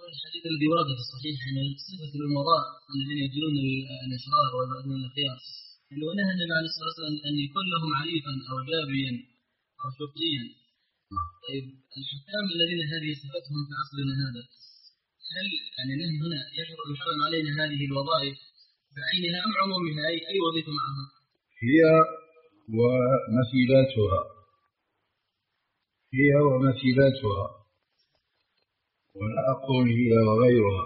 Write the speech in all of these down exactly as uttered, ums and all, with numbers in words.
الحديث الذي ورد في الصحيح أن صفة الأمراء الذين يجرون الأشرار ويبعدون الخيار، أنه نهى النبي عليه الصلاة والسلام أن يكون لهم عليفا أو جابيا أو شرطيا. طيب الحكام الذين هذه صفتهم في عصرنا هذا، هل يعني نحن هنا يحرم علينا هذه الوظائف بعينها أم عمومها أي أي وظيفة معها؟ هي ومثيلاتها، هي ومثيلاتها، ولا أقول هي وغيرها،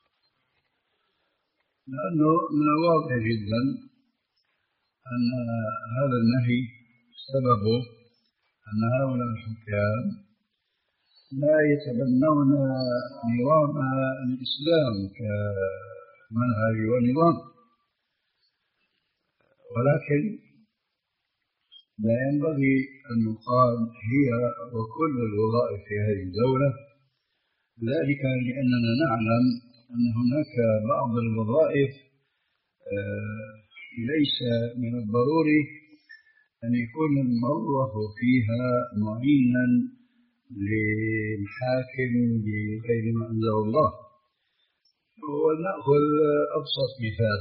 لأنه من الواضح جدا أن هذا النهي سببه أن هؤلاء الحكام لا يتبنون نظام الإسلام كمنهج ونظام، ولكن لا ينبغي أن يقال هي وكل الوظائف في هذه الدولة، ذلك لأننا نعلم أن هناك بعض الوظائف ليس من الضروري أن يكون الموظف فيها معينا للحاكم بغير ما أنزل الله. ونأخذ أبسط مثال،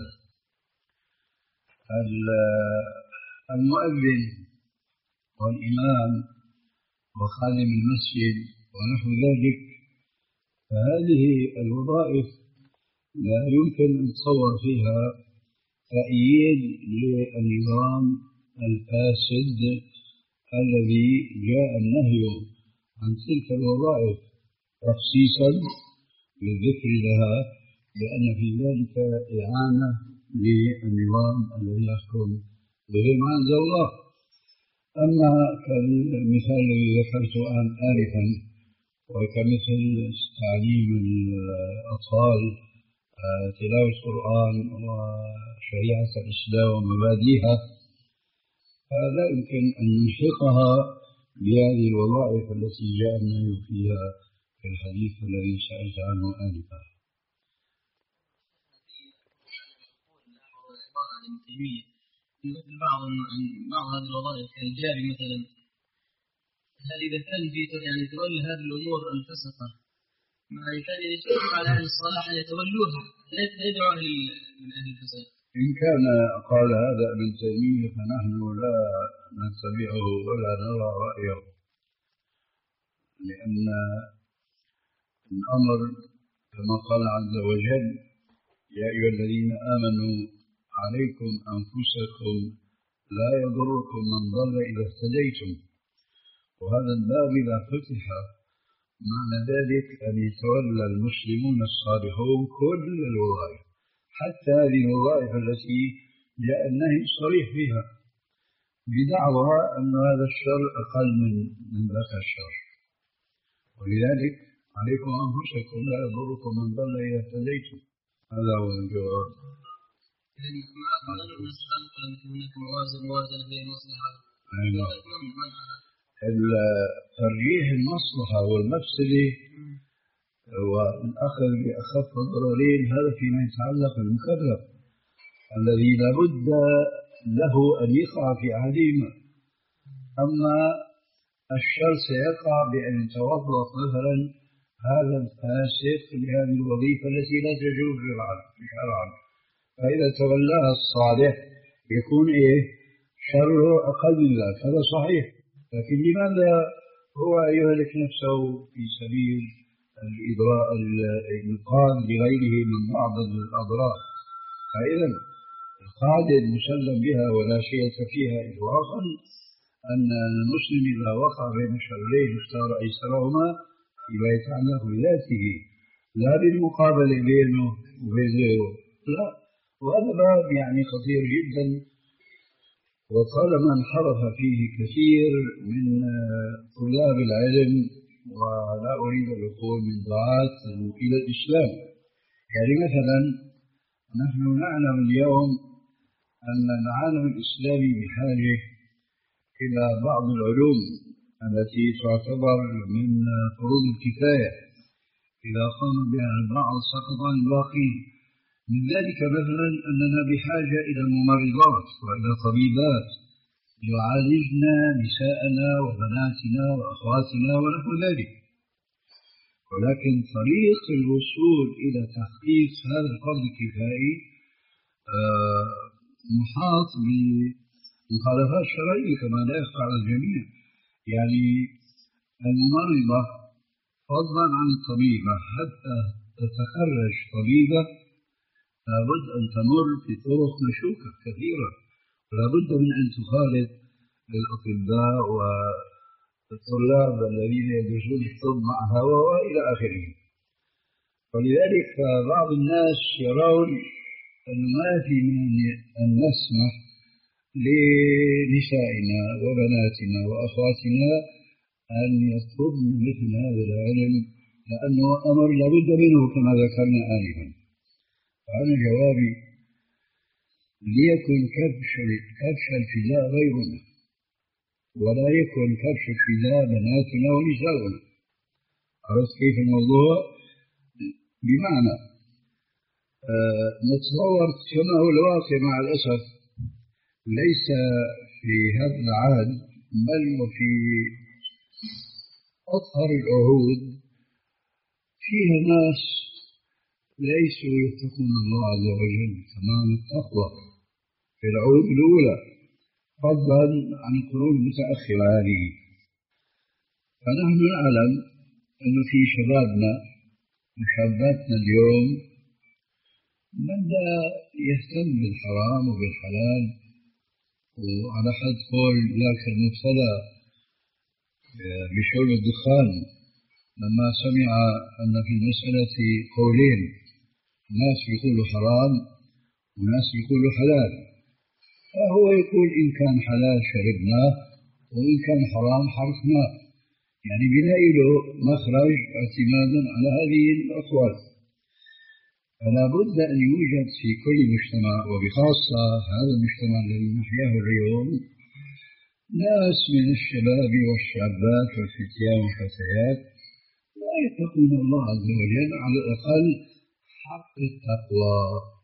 المؤذن والإمام وخادم المسجد ونحو ذلك، فهذه الوظائف لا يمكن أن تصور فيها تأييد للنظام الفاسد الذي جاء النهي عن تلك الوظائف تخصيصا للذكر لها، لأن في ذلك إعانة للنظام الذي يحكم بغير ما أنزل الله. أما كالمثال الذي ذكرته آنفا وكمثل تعليم الأطفال تلاوة القرآن وشريعة الإسلام ومبادئها، فلا يمكن أن نلحقها بهذه الوظائف التي جاء النهي فيها في الحديث الذي سألت عنه آنفا. مثل بعض بعض هذه الوظائف كالجاري مثلا، هل إذا كان في يعني تولى هذه الأمور الفسقة ما كان يجب على أهل الصلاح أن يتولوها، لا يدعو أهل أهل الفساد؟ إن كان قال هذا ابن تيمية فنحن لا نتبعه ولا نرى رأيه، لأن الأمر كما قال عز وجل: يا أيها الذين آمنوا عليكم أنفسكم لا يضركم من ضل إذا اهتديتم. وهذا الباب إذا فتح معنى ذلك أن يتولى المسلمون الصالحون كل الوظائف، حتى هذه الوظائف التي جاء النهي الصريح فيها بدعوى أن هذا الشر أقل من من ذاك الشر. ولذلك عليكم أنفسكم لا يضركم من ضل إذا اهتديتم. هذا هو الجواب. ترجيح المصلحة والمفسدة والأخذ بأخف الضررين هذا فيما يتعلق بالمكلف الذي لابد له أن يقع في عديمة. أما الشر سيقع بأن يتوظف مثلا هذا الفاسق لهذه الوظيفة التي لا تجوز شرعا، فإذا تولاها الصالح يكون إيه شره أقل من ذلك. هذا صحيح، لكن لماذا هو يهلك نفسه في سبيل الإضراء الإنقاذ لغيره من بعض الأضرار؟ فإذا القاعدة المسلم بها ولا شيء فيها إطلاقا أن المسلم إذا وقع بين شرين اختار أيسرهما فيما يتعلق بذاته لا بالمقابلة بينه وبين غيره، لا. وهذا باب يعني خطير جدا، وطالما انحرف فيه كثير من طلاب العلم، ولا أريد أن أقول من دعاة إلى الإسلام. يعني مثلا نحن نعلم اليوم أن العالم الإسلامي بحاجة إلى بعض العلوم التي تعتبر من فروض الكفاية، إذا قام بها البعض سقط الباقي. من ذلك مثلا أننا بحاجة إلى ممرضات وإلى طبيبات يعالجن نساءنا وبناتنا وأخواتنا ونحو ذلك. ولكن طريق الوصول إلى تحقيق هذا الفرض الكفائي آه، محاط بمخالفات شرعية كما لا يخفى على الجميع. يعني الممرضة فضلا عن الطبيبة حتى تتخرج طبيبة لابد أن تمر بطرق مشوكة كثيرة، لابد من أن تخالط الأطباء والطلاب الذين يدرسون الطب معها وإلى آخره. ولذلك بعض الناس يرون أن ما في من أن نسمح لنسائنا وبناتنا وأخواتنا أن يطلبن مثل هذا العلم، لأنه أمر لابد منه كما ذكرنا آنفا. فأنا جوابي ليكن كبش كبش الفداء غيرنا، ولا يكن كبش الفداء بناتنا ونساؤنا. عرفت كيف الموضوع؟ بمعنى آه نتصور كما هو الواقع مع الأسف ليس في هذا العهد بل وفي أطهر العهود فيها ناس ليسوا يتقون الله عز وجل تمام التقوى في العهود الأولى فضلا عن القرون المتأخرة هذه. فنحن نعلم أن في شبابنا وشاباتنا اليوم من لا يهتم بالحرام وبالحلال، وعلى حد قول ذاك المبتلى بشرب الدخان لما سمع أن في المسألة قولين، ناس يقولوا حرام وناس يقولوا حلال، فهو يقول إن كان حلال شربناه وإن كان حرام حرقناه، يعني بنلاقي له مخرج اعتمادا على هذه الأقوال. فلا بد أن يوجد في كل مجتمع وبخاصة هذا المجتمع الذي نحياه اليوم ناس من الشباب والشابات والفتيان والفتيات لا يتقون الله عز وجل على الأقل حق التقوى.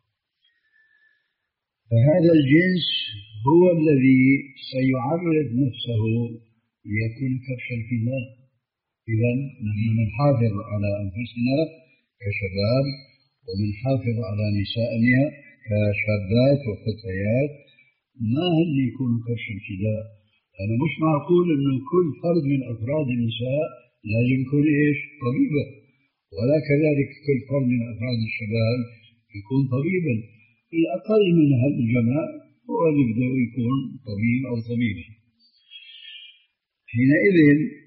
فهذا الجنس هو الذي سيعرض نفسه ليكون كبش الفداء. إذا نحن نحافظ على أنفسنا كشباب ومنحافظ على نسائنا كشابات وفتيات ما هن يكونوا كبش الفداء. أنا مش معقول أنه كل فرد من أفراد النساء لازم يكون إيش؟ طبيبا، ولا كذلك كل فرد من أفراد الشباب يكون طبيبا. الأقل من هذا الجماع هو اللي يبدأ يكون طبيب أو طبيبا. حينئذ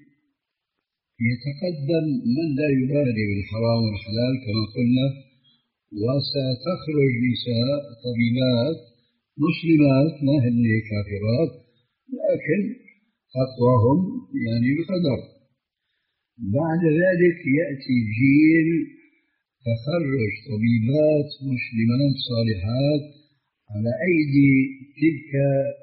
يتقدم من لا يبالي بالحرام والحلال كما قلنا، وستخرج نساء طبيبات مسلمات ما هن كافرات لكن تقواهم يعني بقدر. بعد ذلك يأتي جيل تخرج طبيبات مسلمات صالحات على أيدي تلك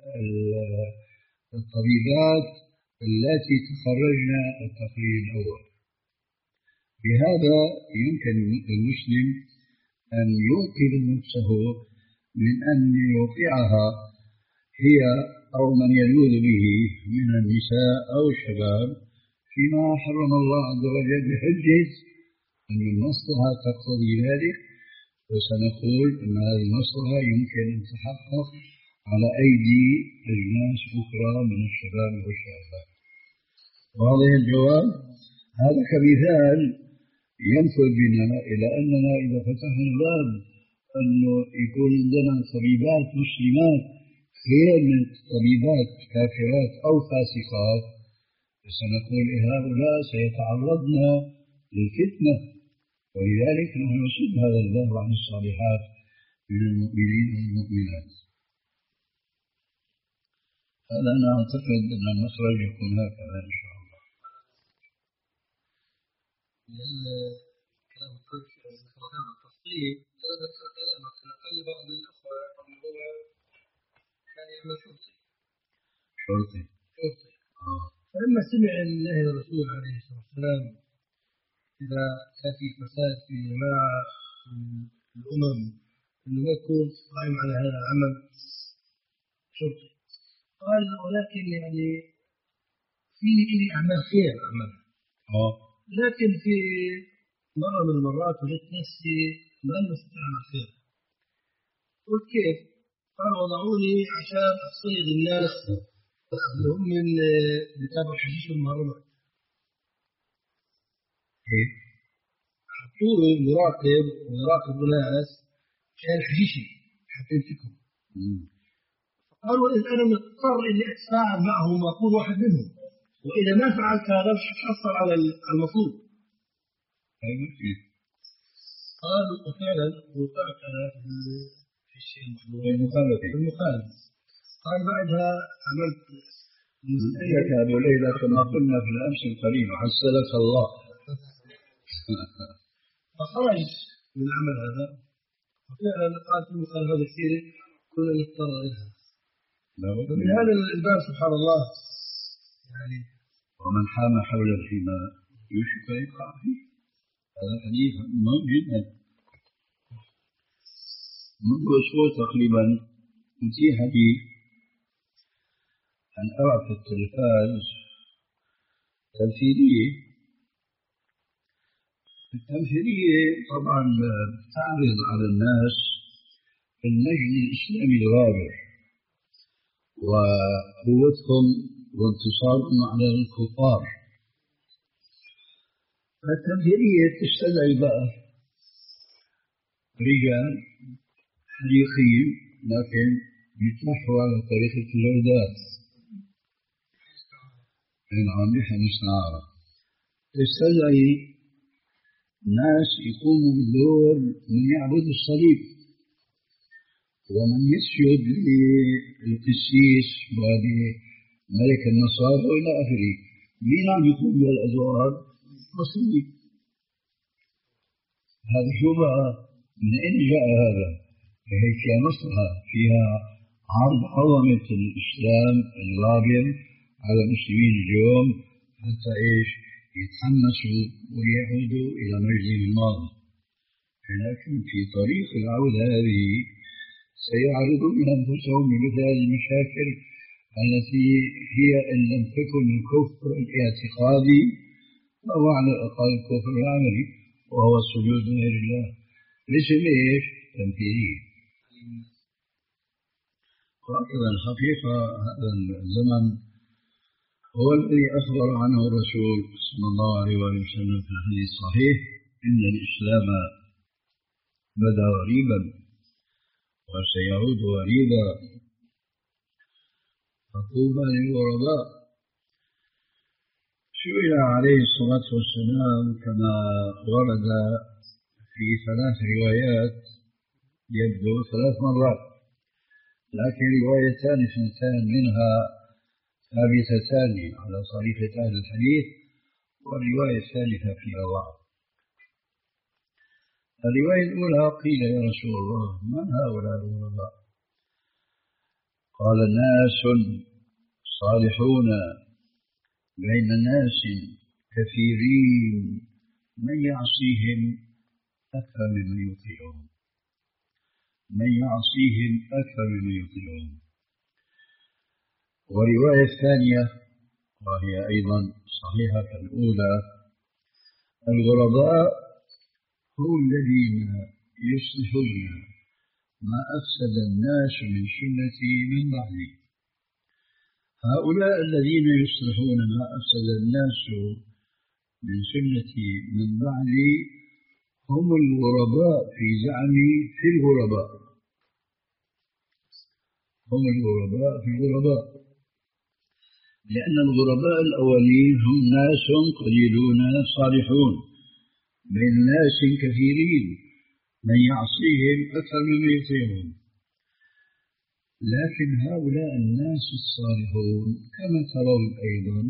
الطبيبات التي تخرجن التقرير الأول. بهذا يمكن للمسلم أن ينقذ نفسه من أن يوقعها هي أو من يلوذ به من النساء أو الشباب فيما حرم الله عز وجل بحجة أن المصلحة تقتضي ذلك، وسنقول أن هذه المصلحة يمكن أن تحقق على أيدي أجناس أخرى من الشباب والشابات. وهذا الجواب هذا كمثال ينفذ بنا إلى أننا إذا فتحنا الباب أنه يكون عندنا طبيبات مسلمات خير من طبيبات كافرات أو فاسقات، سنقول هؤلاء سيتعرضن للفتنة، ولذلك نحن نسد هذا الباب عن الصالحات من المؤمنين والمؤمنات. هذا أنا أعتقد أن المخرج يكون هكذا إن شاء الله. كلام التصديق أنا ذكر كلامك أقل بعض الأخوة أنه هو كان يعمل شرطي شرطي شرطي آه. فلما سمع الله الرسول عليه الصلاة والسلام إذا كان في فساد في جماعة الأمم أنه ما يكون قائم على هذا العمل شرطي، قال ولكن يعني فيني إلي أعمال خير أعمل آه. لكن في مرة من المرات وجدت نفسي ما نستطيع أعمل خير. قلت كيف؟ قال وضعوني عشان أصيد الناس اللي هم من بتابع حشيش المهرمات. كيف؟ حطوني مراقب ويراقب ناس عشان الحشيشي حتى يمسكهم. قالوا إذا أنا مضطر إني أتفاعل معهم وأكون واحد منهم، وإذا ما فعلت هذا مش حصل على المطلوب. قالوا وفعلا وقعت أنا في الشيء المخالفة المخالف. قال بعدها عملت لك أبو ليلى كما قلنا في الأمس القريب حسلك الله. فخرج من العمل هذا، وفعلا قالت المخالفة هذا كثير كنا نضطر إليها. ومن هذا الباب سبحان الله يعني ومن حام حول الحمى يوشك أن يقع فيه. هذا حديث مهم جدا. منذ أسبوع تقريبا أتيح لي أن أرى في التلفاز تمثيلية. التمثيلية طبعا تعرض على الناس النجد الإسلامي الغابر وقوتهم وانتصارهم على الكفار. التمثيلية تستدعي بقى رجال حريقين لكن يتنحوا على طريقة الجودات نعم نحن مستعارة. تستدعي ناس يقوموا بالدور من يعبد الصليب ومن يسجد للقسيس ولملك النصارى وإلى آخره. مين عم يقوم بالأدوار؟ مسلمين. هذا شو بقى؟ من أين جاء هذا؟ هي فيها مصلحة، فيها عرض عظمة الإسلام الغابر على المسلمين اليوم حتى إيش؟ يتحمسوا ويعودوا إلى مجدهم الماضي. لكن في طريق العودة هذه سيعرضون أنفسهم بمثل هذه المشاكل التي هي إن لم تكن الكفر الاعتقادي فهو على الأقل الكفر العملي وهو السجود لغير الله. ليش إيش؟ تمثيلية. وأيضا الحقيقة هذا الزمن هو الذي أخبر عنه الرسول صلى الله عليه وسلم في الحديث الصحيح إن الإسلام بدأ غريبا وسيعود غريبا فطوبى للغرباء. سئل عليه الصلاة والسلام كما ورد في ثلاث روايات يبدو ثلاث مرات، لكن روايتان اثنتان منها ثابتتان على طريقة أهل الحديث والرواية الثالثة فيها ضعف. الرواية الأولى قيل يا رسول الله من هؤلاء الغرباء؟ قال ناس صالحون بين ناس كثيرين من يعصيهم أكثر ممن يطيعهم من يعصيهم أكثر ممن يطيعهم. ورواية الثانية وهي أيضا صحيحة كالأولى الغرباء هم الذين يصلحون ما أفسد الناس من سنتي من بعدي. هؤلاء الذين يصلحون ما أفسد الناس من سنتي من بعدي هم الغرباء في زعمي في الغرباء هم الغرباء في الغرباء لأن الغرباء الأولين هم ناس قليلون صالحون من ناس كثيرين من يعصيهم أكثر مما يطيعهم. لكن هؤلاء الناس الصالحون كما ترون أيضا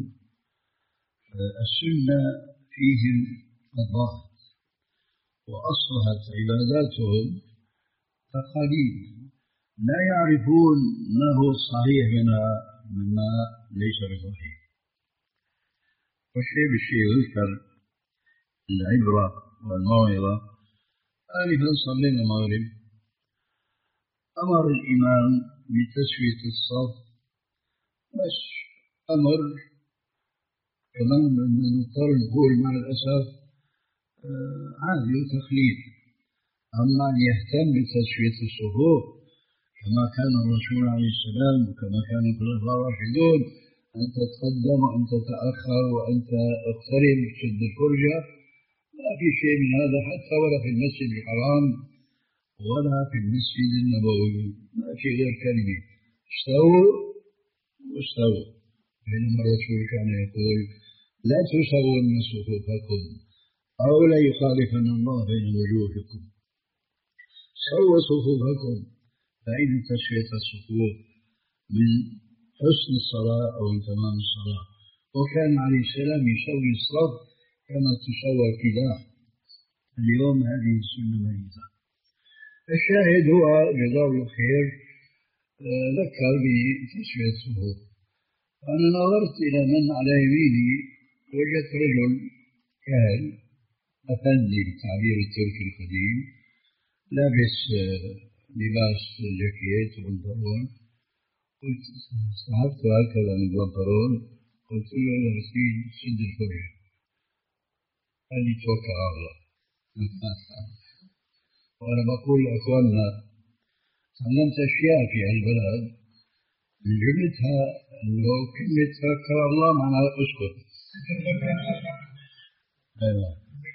السنة فيهم قد ضاعت وأصبحت عباداتهم تقاليد لا يعرفون ما هو الصحيح منها مما ليس بصحيح. والشيء بالشيء يذكر العبرة والموعظة. آنفا صلينا المغرب أمر الإمام بتسوية الصف بس أمر كمان نضطر نقول مع الأسف آه عادي وتقليد. أما أن يهتم بتسوية الصفوف كما كان الرسول عليه السلام وكما كان الخلفاء الراشدون، أن تتقدم وأن تتأخر وأن تقترب تشد الفرجة، لا في شيء من هذا حتى ولا في المسجد الحرام ولا في المسجد النبوي، ما في غير كلمة استووا واستووا. بينما الرسول كان يقول لا تسوون صفوفكم أو لا يخالفن الله بين وجوهكم، سووا صفوفكم، فإن تسوية الصفوف من حسن الصلاة أو من تمام الصلاة. وكان عليه السلام يسوي الصف كما تسوى القداح. اليوم هذه السنة ميتة. الشاهد هو جزاه الله خير ذكر بتسوية الصفوف. أنا نظرت إلى من على يميني وجدت رجل كاهن أفندي بالتعبير التركي القديم، لابس لباس جاكيت وبنطلون. قلت سحبت هكذا من البنطلون، قلت له يا مسكين سد الفرجة. قال لي توكل على الله. وأنا بقول لأخواننا تعلمت أشياء في هالبلد من جملتها أنه كلمة توكل على الله معناها أسكت. أيوة.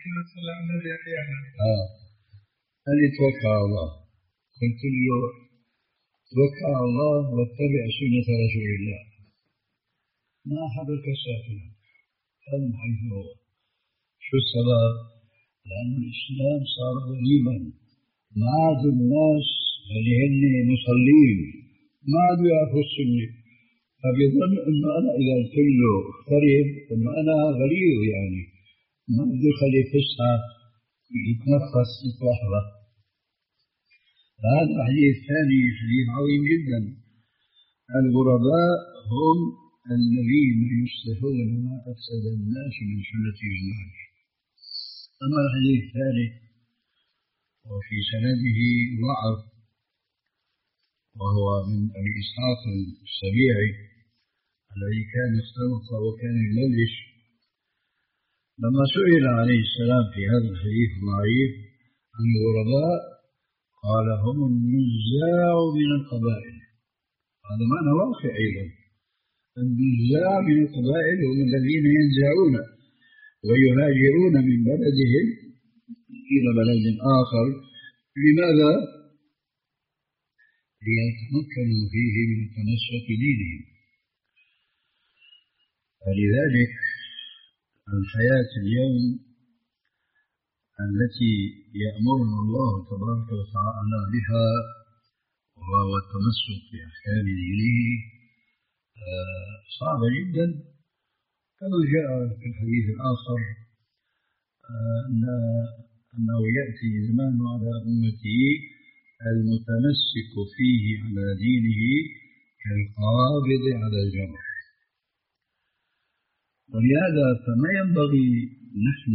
آه. قال لي توكل على الله. قلت له توكل على الله واتبع سنة رسول الله. ما حبك ساكنا هم حيث هو. شو السبب؟ لأن الإسلام صار غريبا، ما عاد الناس اللي هن مصلين ما عادوا يعرفوا السنة، فبيظن إنه أنا إذا قلت له اقترب إنه أنا غريب، يعني ما بده يخلي فسحة يتنفس لحظة. هذا الحديث الثاني حديث عظيم جدا. الغرباء هم الذين يصلحون ما أفسد الناس من سنتهم المعروف. أما الحديث الثالث وفي سنده ضعف، وهو من أبي إسحاق السبيعي الذي كان اختلط وكان يملش. لما سئل عليه السلام في هذا الحديث الضعيف عن الغرباء قال هم النزاع من القبائل. هذا معنى واقع أيضا. النزاع من القبائل هم الذين ينزعون ويهاجرون من بلدهم إلى بلد آخر. لماذا؟ ليتمكنوا فيه من تمسك دينهم. فلذلك الحياة اليوم التي يأمرنا الله تبارك وتعالى بها وهو التمسك بأحكام دينه صعبة جدا، كما جاء في الحديث الآخر أنه يأتي زمان على أمته المتمسك فيه على دينه كالقابض على الجمر. ولهذا فما ينبغي نحن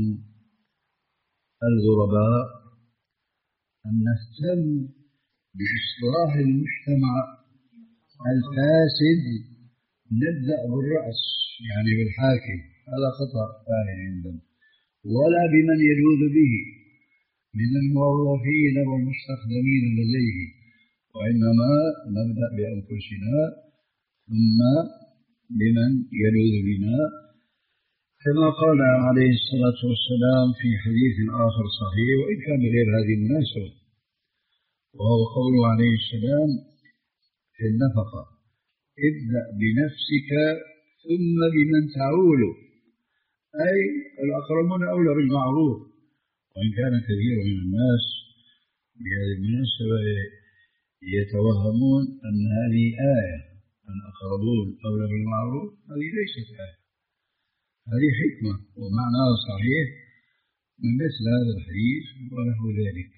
الغرباء أن نهتم بإصلاح المجتمع الفاسد، نبدأ بالرأس يعني بالحاكم، هذا خطأ فاحش جدا، ولا بمن يجوز به من الموظفين والمستخدمين لديه، وإنما نبدأ بأنفسنا ثم بمن يلوذ بنا، كما قال عليه الصلاة والسلام في حديث آخر صحيح وإن كان غير هذه المناسبة، وهو قوله عليه السلام في النفقة: ابدأ بنفسك ثم بمن تعول، أي الأقربون أولى بالمعروف. وإن كان كثير من الناس بهذه المناسبة يتوهمون أن هذه آية الأقربون أولى بالمعروف، هذه ليست آية، هذه حكمة ومعناها صحيح من مثل هذا الحديث ونحو ذلك.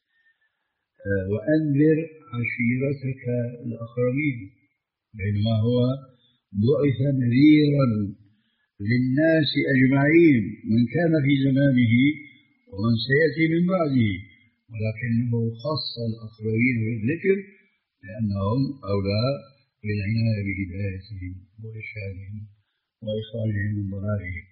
وأنذر عشيرتك الأقربين، بينما هو بعث نذيرا للناس أجمعين من كان في زمانه ومن سيأتي من بعده، ولكنه خص الأقربين بالذكر لأنهم أولى بالعناية بهدايتهم وإرشادهم وإخراجهم من ضلالهم.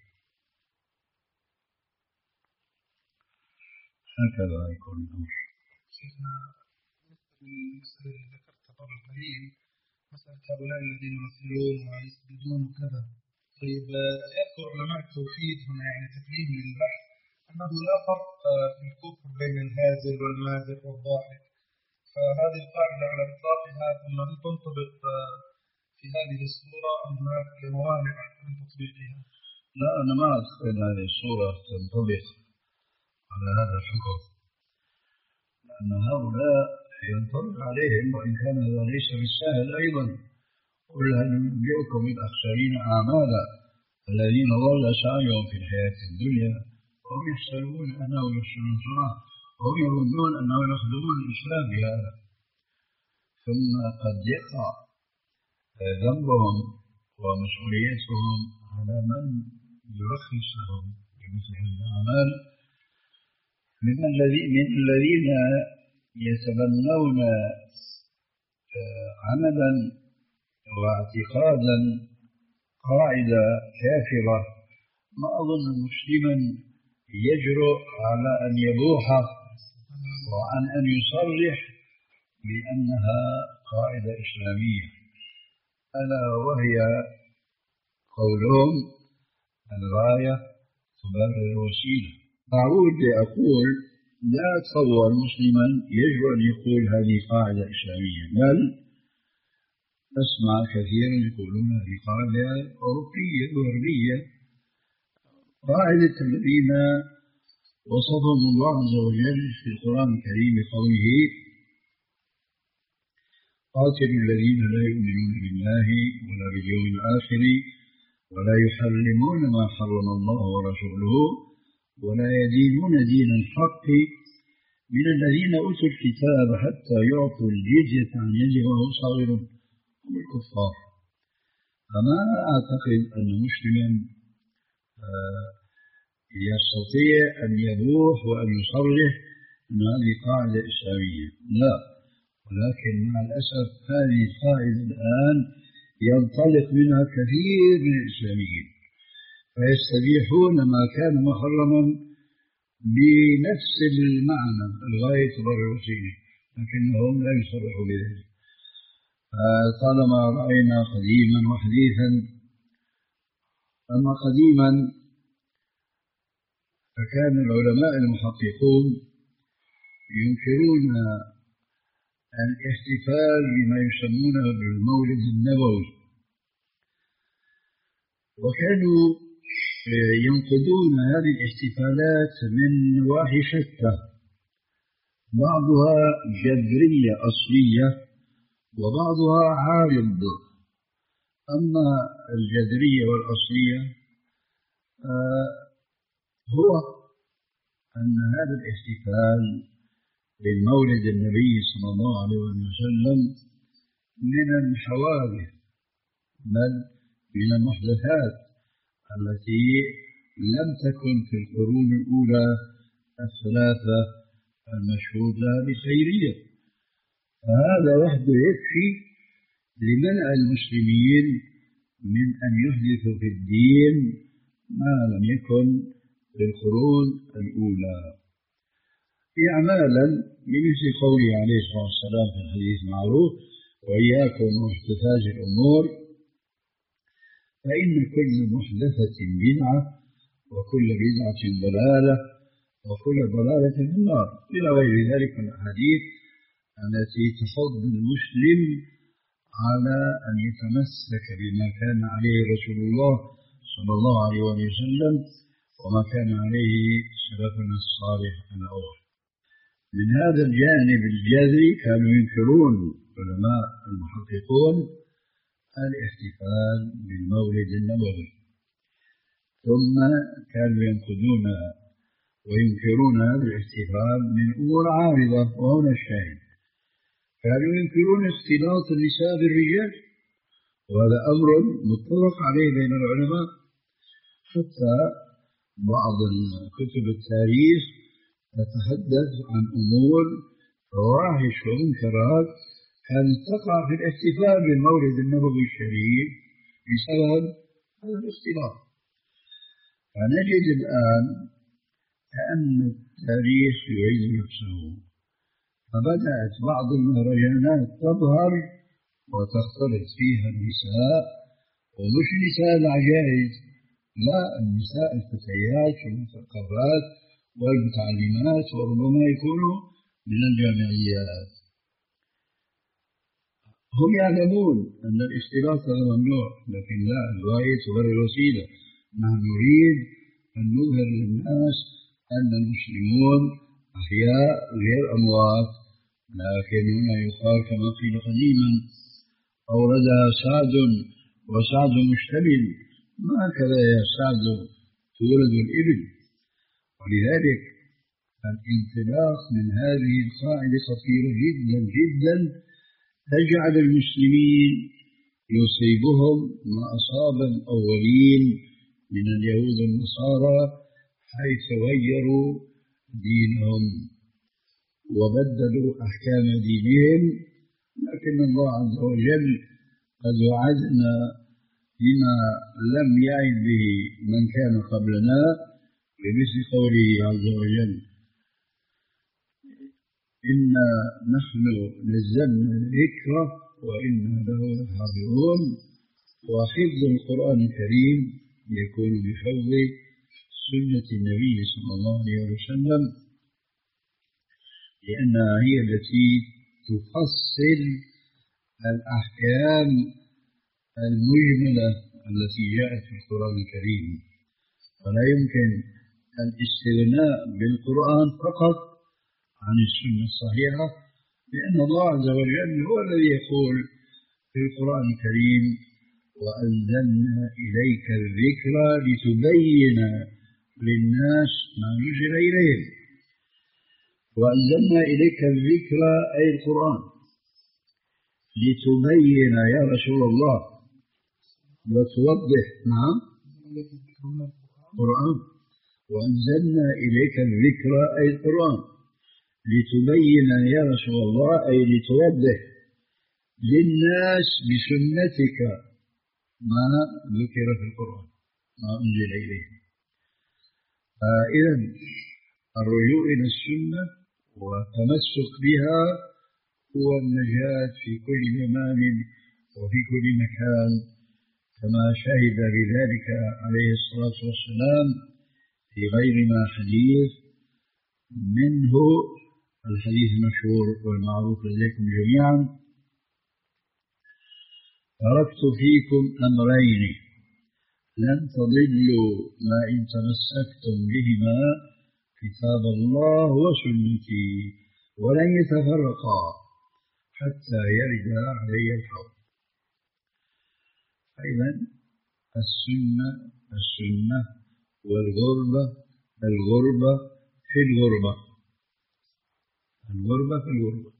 هكذا يكون الأمر. شيخنا المسألة اللي ذكرتها قبل قليل، مسألة هؤلاء الذين يصلون ويسجدون وكذا. طيب يذكر علماء التوحيد هنا يعني تكريم للبحث أنه لا فرق في الكفر بين الهازل والمازل والضاحك، فهذه القاعدة على إطلاقها ثم هل تنطبق في هذه الصورة أم هناك موانع من تطبيقها؟ لا، أنا ما أعتقد هذه الصورة تنطبق على هذا الحكم، لأن هؤلاء ينطبق عليهم وإن كان هذا ليس بالسهل أيضا. قل هل ننبئكم بالأخسرين أعمالا الذين ضل سعيهم في الحياة الدنيا وهم يحسبون أنهم يحسنون صنعا وهم يظنون أنهم يخدمون الإسلام بهذا، ثم قد يقع ذنبهم ومسؤوليتهم على من يرخص لهم بمثل هذه الأعمال من الذين يتبنون عملا واعتقادا قاعدة كافرة. ما أظن مسلما يجرؤ على أن يبوح وعن أن يصرح بأنها قاعدة إسلامية، ألا وهي قولهم الغاية تبرر الوسيلة. أعود لأقول لا أتصور مسلما يجب أن يقول هذه قاعدة إسلامية، بل أسمع كثيرا يقولون هذه قاعدة أوروبية غربية، قاعدة الذين وصفهم الله عز وجل في القرآن الكريم بقوله قاتلوا الذين لا يؤمنون بالله ولا باليوم الآخر ولا يحرمون ما حرم الله ورسوله ولا يدينون دين الحق من الذين أوتوا الكتاب حتى يعطوا الجزية عن يد وهم صاغرون، هم الكفار. فما أعتقد أن مسلما يستطيع أن يبوح وأن يصرح أن هذه قاعدة إسلامية، لا، ولكن مع الأسف هذه القاعدة الآن ينطلق منها كثير من الإسلاميين فيستبيحون ما كان محرما بنفس المعنى الغاية تبرر الوسيلة، لكنهم لا يصرحوا بذلك. طالما رأينا قديما وحديثا، أما قديما فكان العلماء المحققون ينكرون الاحتفال بما يسمونه بالمولد النبوي، وكانوا ينقدون هذه الاحتفالات من نواحي شتى، بعضها جذرية أصلية وبعضها عارض. أما الجذرية والأصلية هو أن هذا الاحتفال بالمولد النبي صلى الله عليه وسلم من الحوادث بل من المحدثات التي لم تكن في القرون الأولى الثلاثة المشهود لها بخيرية. فهذا وحده يكفي لمنع المسلمين من أن يحدثوا في الدين ما لم يكن في القرون الأولى، إعمالا بمثل قوله عليه الصلاة والسلام في الحديث المعروف وإياكم ومحدثات الأمور فإن كل محدثة بدعة وكل بدعة ضلالة وكل ضلالة في النار، إلى غير ذلك من الأحاديث التي تحض المسلم على أن يتمسك بما كان عليه رسول الله صلى الله عليه وسلم وما كان عليه سلفنا الصالح الأول. من هذا الجانب الجذري كانوا ينكرون علماء المحققون الاحتفال بالمولد النبوي، ثم كانوا ينقدون وينكرون هذا الاحتفال من أمور عارضة، وهنا الشاهد كانوا ينكرون اختلاط النساء بالرجال، وهذا أمر متفق عليه بين العلماء، حتى بعض كتب التاريخ تتحدث عن أمور فواحش ومنكرات كانت تقع في الاحتفال بالمولد النبوي الشريف بسبب هذا الاختلاط. فنجد الآن كأن التاريخ يعيد نفسه، فبدأت بعض المهرجانات تظهر وتختلط فيها النساء، ومش نساء العجائز، لا، النساء الفتيات والمثقفات والمتعلمات، وربما يكونوا من الجامعيات. هم يعلمون أن الاختلاط هذا ممنوع، لكن لا، الغاية تبرر الوسيلة. نحن نريد أن نظهر للناس أن المسلمون أحياء غير أموات. لكن هنا يقال كما قيل قديما: أوردها سعد وسعد مشتمل، ما هكذا يا سعد تولد الإبل. ولذلك الانطلاق من هذه القاعدة خطيرة جدا جدا، تجعل المسلمين يصيبهم ما أصاب الأولين من اليهود والنصارى، حيث غيروا دينهم وبدلوا أحكام دينهم. لكن الله عز وجل قد وعدنا بما لم يعد به من كان قبلنا، بمثل قوله عز وجل: إنا نحن نزلنا الذكر وإنا له لحافظون. وحفظ القرآن الكريم يكون بحفظ سنة النبي صلى الله عليه وسلم، لأنها هي التي تفصل الأحكام المجملة التي جاءت في القرآن الكريم. ولا يمكن الاستغناء بالقرآن فقط عن السنة الصحيحة، لأن الله عز وجل هو الذي يقول في القرآن الكريم: وأنزلنا إليك الذكر لتبين للناس ما نزل إليهم. وأنزلنا إليك الذكر أي القرآن لتبين يا رسول الله وتوضح. نعم، قرآن. وأنزلنا إليك الذكر أي القرآن لتبين يا رسول الله أي لتوضح للناس بسنتك ما ذكر في القرآن، ما أنزل إليهم. فإذا الرجوع إلى السنة والتمسك بها هو النجاة في كل زمان وفي كل مكان، كما شهد بذلك عليه الصلاة والسلام في غير ما حديث، منه الحديث المشهور والمعروف لديكم جميعا: تركت فيكم أمرين لن تضلوا ما إن تمسكتم بهما، كتاب الله وسنتي، ولن يتفرقا حتى يرد علي الحوض. أيضا السنة السنة والغربة الغربة في الغربة الغربة في الغربة.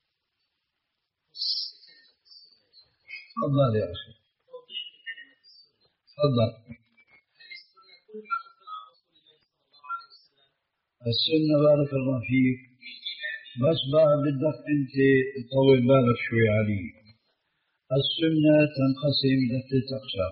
تفضل يا أخي، تفضل. السنة بارك الله فيك، بس بقى بدك أنت تطول بالك شوي عليه. السنة تنقسم إلى ثلاثة أقسام: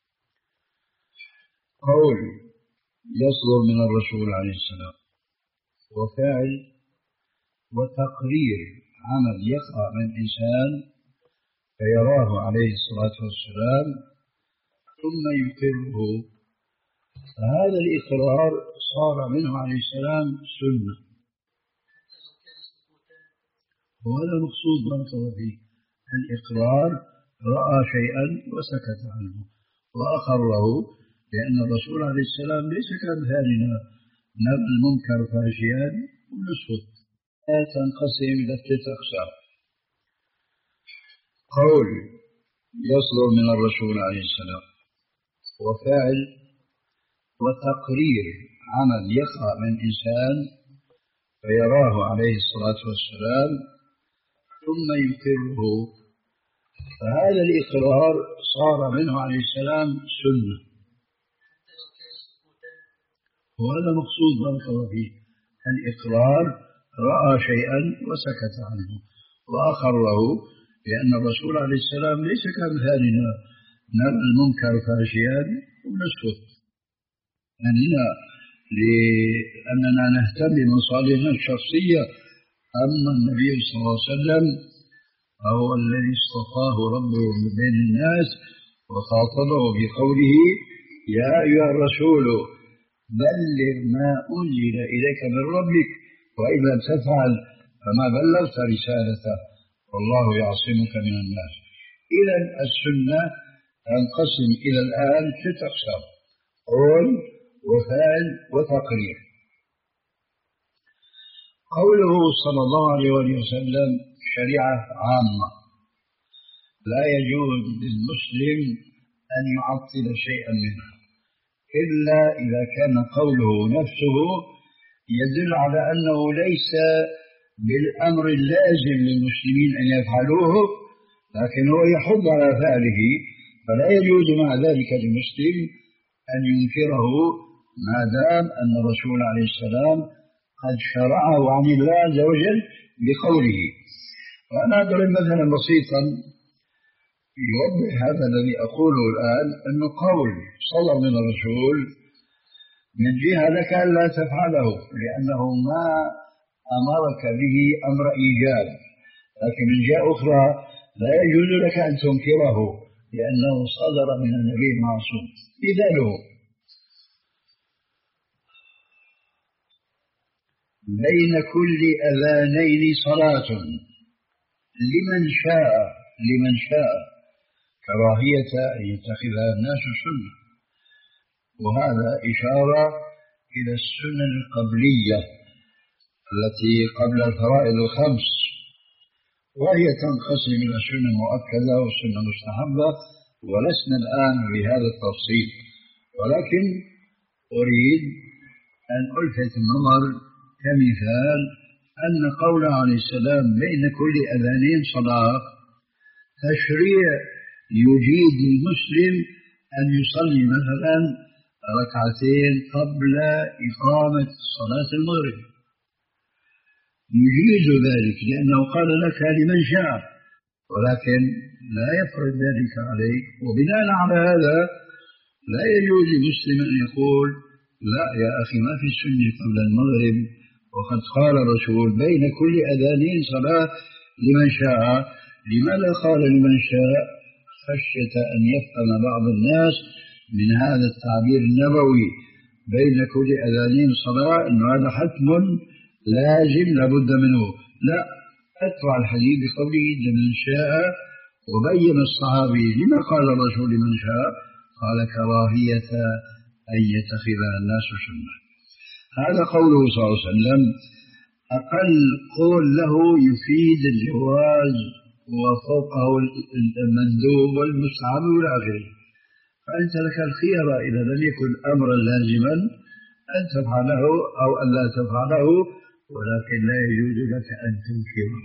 قول يصدر من الرسول عليه السلام، وفعل، وتقرير عمل يقع من إنسان فيراه عليه الصلاة والسلام ثم يقره. فهذا الإقرار صار منه عليه السلام سنة، وهذا مقصود بارك الله فيه. الإقرار رأى شيئا وسكت عنه وأقره، لأن الرسول عليه السلام ليس كأمثالنا نرى المنكر فاشيا ونسكت. تنقسم إلى ثلاثة أقسام: قول يصدر من الرسول عليه السلام، وفعل، وتقرير عمل يقع من إنسان فيراه عليه الصلاة والسلام ثم يقره. فهذا الإقرار صار منه عليه السلام سنة، وهذا مقصود بارك الله فيه. الإقرار رأى شيئا وسكت عنه وأقره، لأن الرسول عليه السلام ليس كأمثالنا نرى المنكر فاشيا ونسكت. يعني لا، لأننا نهتم بمصالحنا الشخصية. أما النبي صلى الله عليه وسلم فهو الذي اصطفاه ربه من بين الناس وخاطبه بقوله: يا أيها الرسول بلغ ما أنزل إليك من ربك وإن لم تفعل فما بلغت رسالته والله يعصمك من الناس. إذا السنة تنقسم إلى الآن ست أقسام: قول وفعل وتقرير. قوله صلى الله عليه وسلم شريعة عامة، لا يجوز للمسلم أن يعطل شيئا منها إلا إذا كان قوله نفسه يدل على أنه ليس بالأمر اللازم للمسلمين أن يفعلوه، لكن هو يحض على فعله، فلا يجوز مع ذلك للمسلم أن ينكره ما دام أن الرسول عليه السلام قد شرعه عن الله عز وجل بقوله. وأنا أضرب مثلا بسيطا يوضح هذا الذي أقوله الآن، أنه قول صدر من الرسول من جهة لك ألا تفعله لأنه ما أمرك به أمر إيجاب، لكن من جهة أخرى لا يجوز لك أن تنكره لأنه صدر من النبي المعصوم. مثاله: بين كل أذانين صلاة لمن شاء لمن شاء كراهية أن يتخذها الناس سنة. وهذا إشارة إلى السنن القبلية التي قبل الفرائض الخمس، وهي تنقسم إلى سنة مؤكدة وسنة مستحبة، ولسنا الآن بهذا التفصيل، ولكن أريد أن ألفت النظر كمثال أن قوله عليه السلام بين كل أذانين صلاة تشريع يجيد المسلم أن يصلي مثلا ركعتين قبل إقامة صلاة المغرب، يجيز ذلك لأنه قال لك لمن شاء، ولكن لا يفرض ذلك عليك. وبناء على هذا لا يجوز لمسلم أن يقول: لا يا أخي ما في السنة قبل المغرب، وقد قال الرسول بين كل أذانين صلاة لمن شاء. لماذا قال لمن شاء؟ خشية أن يفهم بعض الناس من هذا التعبير النبوي بين كل أذانين صلاة أنه هذا حتم لازم لابد منه. لا، أتبع الحديث بقوله لمن شاء، وبين الصحابي لما قال الرسول لمن شاء، قال كراهية أن يتخذها الناس سنة. هذا قوله صلى الله عليه وسلم أقل قول له يفيد الجواز وفوقه المندوب والمستحب إلى آخره، فأنت لك الخيرة إذا لم يكن أمرا لازما أن تفعله أو أن لا تفعله، ولكن لا يجوز لك أن تنكره.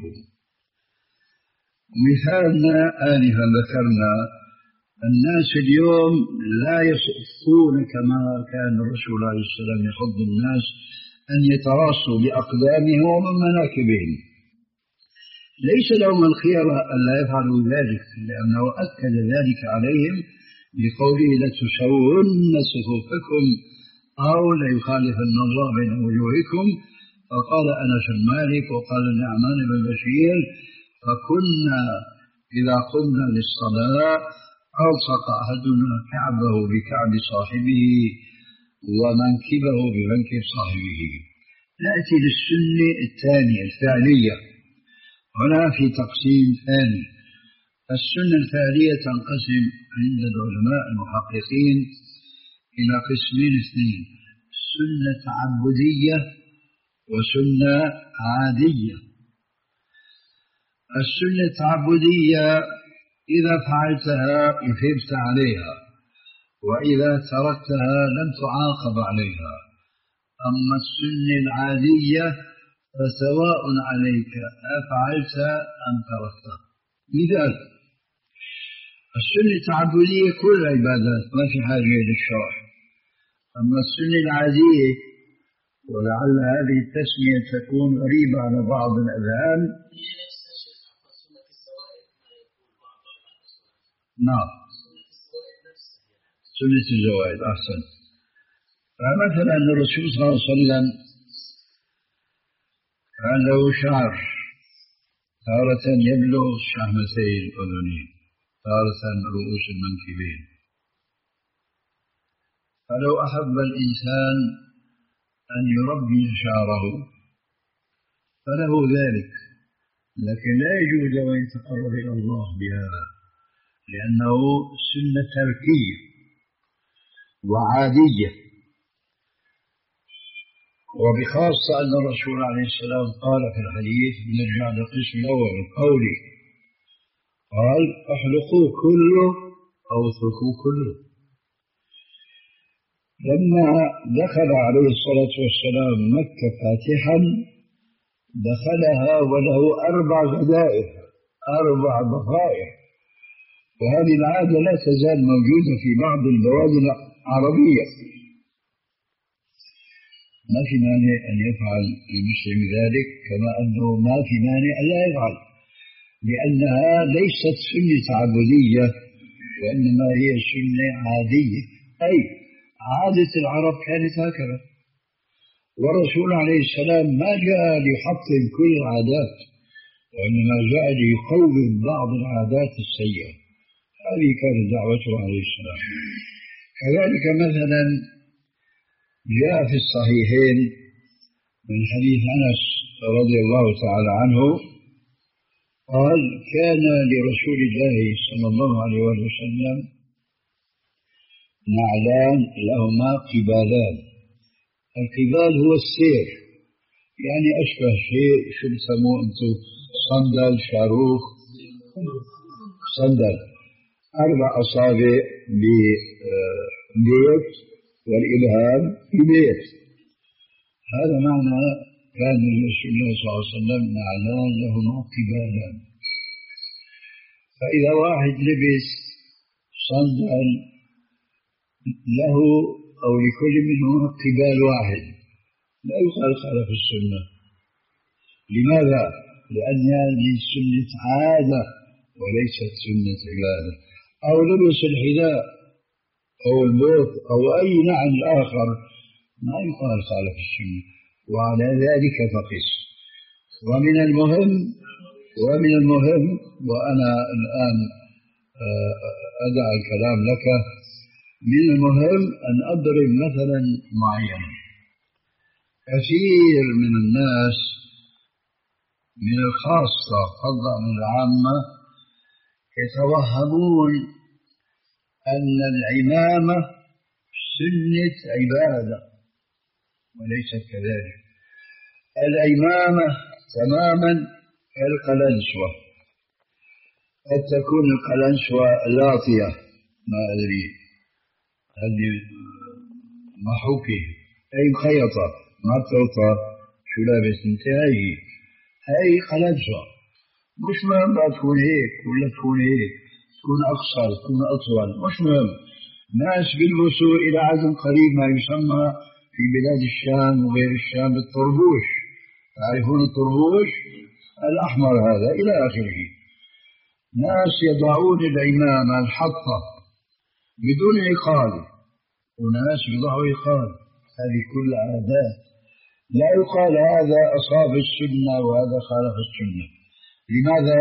مثالنا آنفا ذكرنا الناس اليوم لا يصفون كما كان الرسول عليه السلام يحض الناس أن يتراصوا بأقدامهم ومن مناكبهم. ليس لهم الخيرة أن لا يفعلوا ذلك، لأنه أكد ذلك عليهم بقوله لتسون صفوفكم أو ليخالفن الله بين وجوهكم. فقال أنس بن مالك وقال النعمان بن بشير: فكنا إذا قمنا للصلاة ألصق أحدنا كعبه بكعب صاحبه ومنكبه بمنكب صاحبه. نأتي للسنة الثانية الفعلية. هنا في تقسيم ثاني. السنة الفعلية تنقسم عند العلماء المحققين إلى قسمين اثنين: سنة تعبدية وسنة عادية. السنة التعبدية إذا فعلتها أثبت عليها، وإذا تركتها لم تعاقب عليها. أما السنة العادية فسواء عليك أفعلت أم تركتها. مثال: السنة التعبدية كل العبادات ما في حاجة للشرع، أما السنة العادية ولعل هذه التسمية تكون غريبة على بعض الأذهان. نعم، سنة الزواج أحسن. فمثلا الرسول صلى الله عليه وسلم كان له شعر تارة يبلغ شحمتي الأذنين، تارة رؤوس المنكبين. فلو أحب الإنسان أن يربي شعره فله ذلك، لكن لا يجوز له أن يتقرب إلى الله بهذا، لأنه سنة تركية وعادية. وبخاصة أن الرسول عليه السلام قال في الحديث، نرجع للقسم الأول القولي، قال احلقوا كله أو اتركوا كله. لما دخل عليه الصلاة والسلام مكة فاتحا دخلها وله أربع غدائر، أربع ضفائر، وهذه العادة لا تزال موجودة في بعض البلاد العربية. ما في مانع أن يفعل المسلم ذلك، كما أنه ما في مانع أن لا يفعل، لأنها ليست سنة تعبدية وإنما هي سنة عادية، أي عادة العرب كانت هكذا. والرسول عليه السلام ما جاء ليحطم كل العادات، وإنما جاء ليقوم بعض العادات السيئة. هذه كانت دعوته عليه السلام. كذلك مثلا جاء في الصحيحين من حديث أنس رضي الله تعالى عنه قال كان لرسول الله صلى الله عليه وسلم نعلان لهما قبالان. القبال هو السير، يعني أشبه شيء شو بسموه أنتم، صندل، شاروخ، صندل، أربع أصابع ببيت والإبهام في بيت. هذا معنى كان رسول الله صلى الله عليه وسلم نعلان لهما قبالان. فإذا واحد لبس صندل له أو لكل منهما قبال واحد لا يقال خالف السنة. لماذا؟ لأن هذه سنة عادة وليست سنة عبادة. أو لبس الحذاء أو البوت أو أي نعل آخر ما يقال خالف السنة، وعلى ذلك فقس. ومن المهم ومن المهم وأنا الآن أدع الكلام لك، من المهم أن أضرب مثلا معينا. كثير من الناس من الخاصة فضلا عن العامة يتوهمون أن العمامة سنة عبادة، وليست كذلك. العمامة تماما كالقلنسوة، قد تكون القلنسوة لاطية، ما أدري هذه محوكة أي مخيطة معطوطة شو لابس انتهاي، هاي قلنسوة. مش مهم بقى تكون هيك ولا تكون هيك، تكون أقصر تكون أطول، مش مهم. ناس بيلبسوا إلى عدد قريب ما يسمى في بلاد الشام وغير الشام بالطربوش، تعرفون الطربوش الأحمر هذا إلى آخره. ناس يضعون العمامة الحطة بدون عقال، وناس يضعوا عقال. هذه كل عادات لا يقال هذا أصاب السنة وهذا خالف السنة. لماذا؟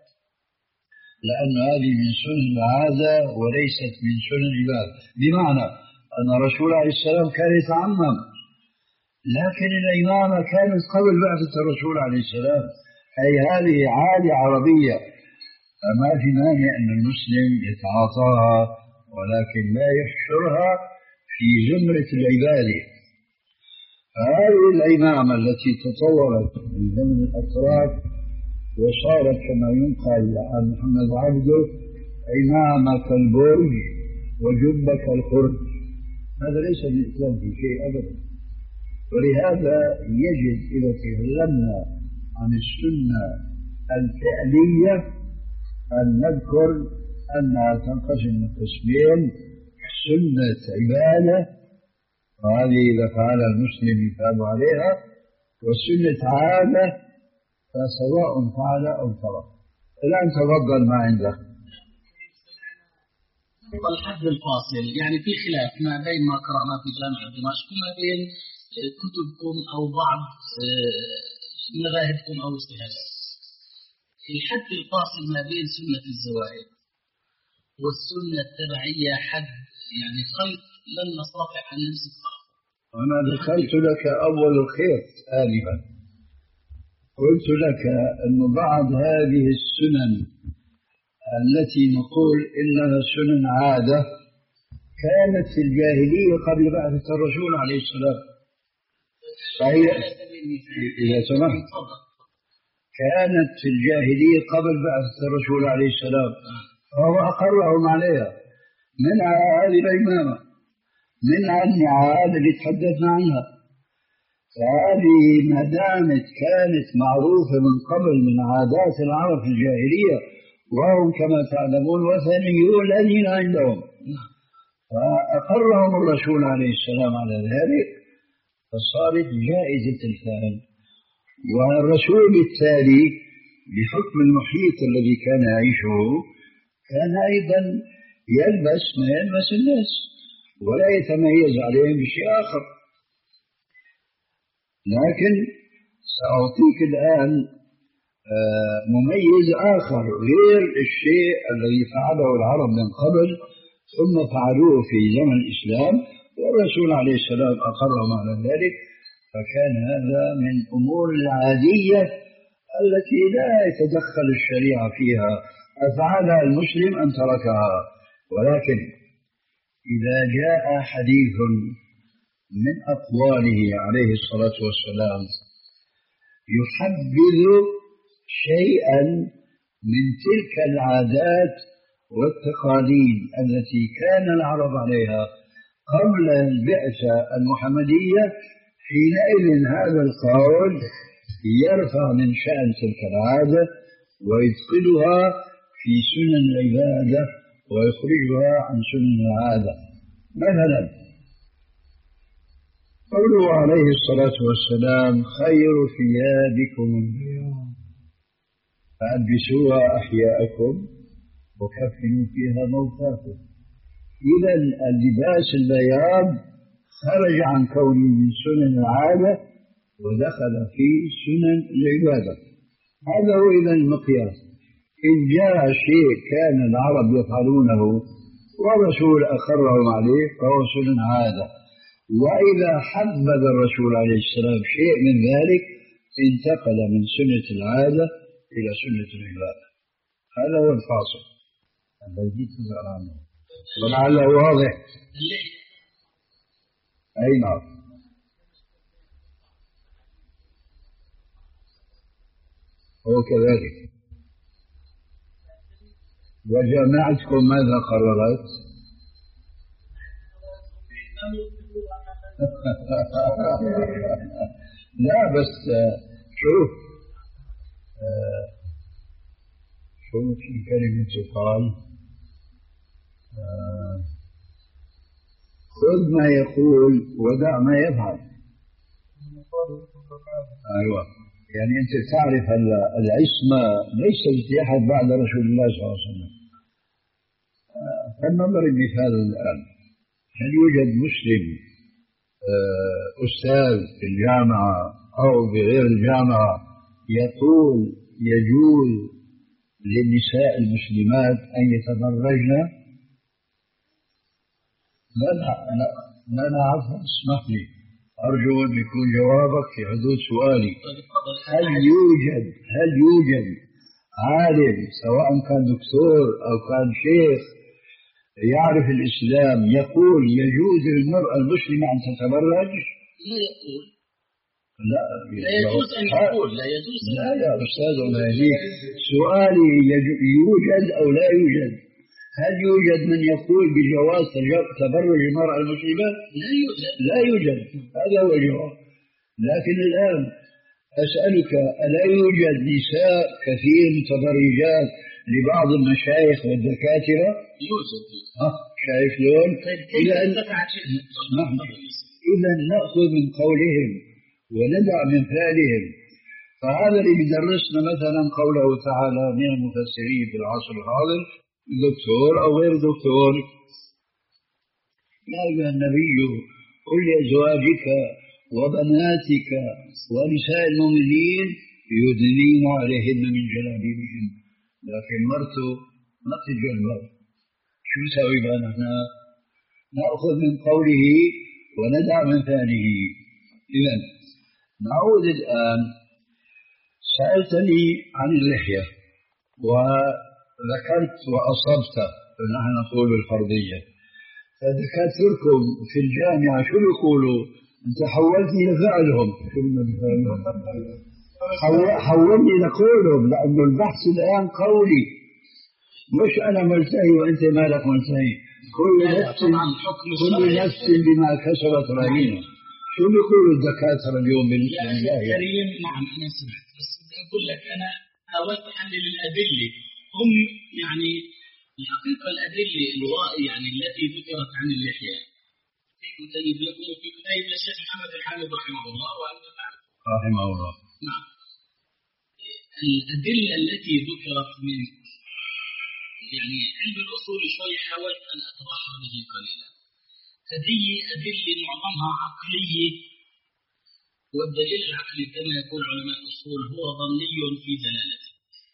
لأن هذه من سنن العادة وليست من سنن العبادة. بمعنى أن الرسول عليه السلام كان يتعمم، لكن العمامة كانت قبل بعثة الرسول عليه السلام، أي هذه عادة عربية، فما في مانع أن المسلم يتعاطاها ولكن لا يحشرها في زمرة العبادة. هذه العمامة التي تطورت من زمن الأتراك وصارت كما ينقل عن محمد عبده عمامة كالبرج وجبة كالخرج، هذا ليس للإسلام في شيء أبدا. ولهذا يجب إذا تكلمنا عن السنة الفعلية أن نذكر أنها تنقسم قسمين: سنة عبادة وهذه إذا فعل المسلم يثاب عليها، وسنة عادة فسواء فعل أو ترك. الآن تفضل ما عندك. الحد الفاصل يعني في خلاف ما بين ما قرأناه في جامعة دمشق وما بين كتبكم أو بعض مذاهبكم أو اجتهادات. الحد الفاصل ما بين سنة الزوائد والسنة التبعية حد يعني خيط لن نستطيع أن نمسكه. أنا ذكرت لك أول الخيط آنفا، قلت لك أن بعض هذه السنن التي نقول إنها سنن عادة كانت في الجاهلية قبل بعثة الرسول عليه السلام. فهي إذا سمحت كانت في الجاهلية قبل بعثة الرسول عليه السلام، فهو أقرهم عليها، منها هذه الإمامة، منها النعال اللي تحدثنا عنها. فهذه ما دامت كانت معروفة من قبل من عادات العرب في الجاهلية، وهم كما تعلمون وثنيون الذين عندهم، فأقرهم الرسول عليه السلام على ذلك، فصارت جائزة الفعل. والرسول بالتالي بحكم المحيط الذي كان يعيشه كان أيضا يلبس ما يلبس الناس ولا يتميز عليهم بشيء آخر. لكن سأعطيك الآن مميز آخر غير الشيء الذي فعله العرب من قبل ثم فعلوه في زمن الإسلام والرسول عليه السلام أقرهم على ذلك. فكان هذا من أمور العادية التي لا يتدخل الشريعة فيها، أفعلها المسلم أن تركها. ولكن إذا جاء حديث من أقواله عليه الصلاة والسلام يحبذ شيئا من تلك العادات والتقاليد التي كان العرب عليها قبل البعثة المحمدية، حينئذ هذا القول يرفع من شأن تلك العادة ويدخلها في سنن العبادة ويخرجها عن سنن العادة. مثلا قوله عليه الصلاة والسلام خير ثيابكم البياض فألبسوها أحياءكم وكفنوا فيها موتاكم. إذا اللباس البياض خرج عن كونه من سنن العادة ودخل في سنن العبادة. هذا هو إذا المقياس. إن جاء شيء كان العرب يفعلونه والرسول أقرهم عليه فهو سنن عادة، وإذا حبذ الرسول عليه السلام شيء من ذلك انتقل من سنة العادة إلى سنة العبادة. هذا هو الفاصل الذي تزعل عنه، ولعله واضح. أي نعم. هو كذلك. وجامعتكم ماذا قررت؟ لا بس شوف شوف في كلمة تقال خذ ما يقول ودع ما يفعل. أيوة، يعني أنت تعرف العصمة ليست لأحد بعد رسول الله صلى الله عليه وسلم. فلنضرب مثال الآن، هل يوجد مسلم أستاذ في الجامعة أو بغير الجامعة يقول يجوز للنساء المسلمات أن يتبرجن؟ لا لا لا لا, لا عفوا اسمح لي، أرجو أن يكون جوابك في حدود سؤالي. هل يوجد هل يوجد عالم سواء كان دكتور أو كان شيخ يعرف الإسلام يقول يجوز للمرأة المسلمة أن تتبرج؟ لا يقول. لا, لا يجوز أن يقول لا يجوز. لا يا أستاذ الله يهديك، سؤالي يوجد أو لا يوجد؟ هل يوجد من يقول بجواز تبرج المرأة المسلمة؟ لا يوجد. لا يوجد، هذا هو الجواب. لكن الآن أسألك، ألا يوجد نساء كثير متبرجات لبعض المشايخ والدكاترة؟ يوجد. ها شايف لون؟ إذا إذا نأخذ من قولهم وندع من فعلهم. فهذا اللي يدرسنا مثلا قوله تعالى من المفسرين في العصر الحاضر دكتور أو غير دكتور. يا أيها النبي قل لأزواجك وبناتك ونساء المؤمنين يدنين عليهن من جلابيبهن. لكن مرته ما تتجلب، شو نسوي بقى نحن؟ نأخذ من قوله وندع من ثانيه. إذن نعود الآن. سألتني عن اللحية وذكرت وأصبت، نحن نقول الفرضية. فدكاتركم في الجامعة شو يقولوا؟ أنت حولتني لفعلهم. حولني لقولهم، لأن البحث الآن قولي، مش أنا ملتهي وأنت مالك ملتهي. كل نفس كل نفس بما كسبت رهينة. شو بيقولوا الدكاترة اليوم بالنسبة لله؟ كريم نعم أنا سمعت، بس بدي أقول لك أنا حاولت أحلل الأدلة. هم يعني الحقيقة الأدلة الوائية يعني التي ذكرت عن اللحية في كتيب لكم وفي كتيب للشيخ محمد الحامد رحمه الله وأنت تعرف رحمه الله. نعم. الأدلة التي ذكرت من يعني علم الأصول شوي حاولت أن أتبحر به قليلا. هذه أدلة معظمها عقلية، والدليل العقلي كما يقول علماء الأصول هو ظني في دلالته.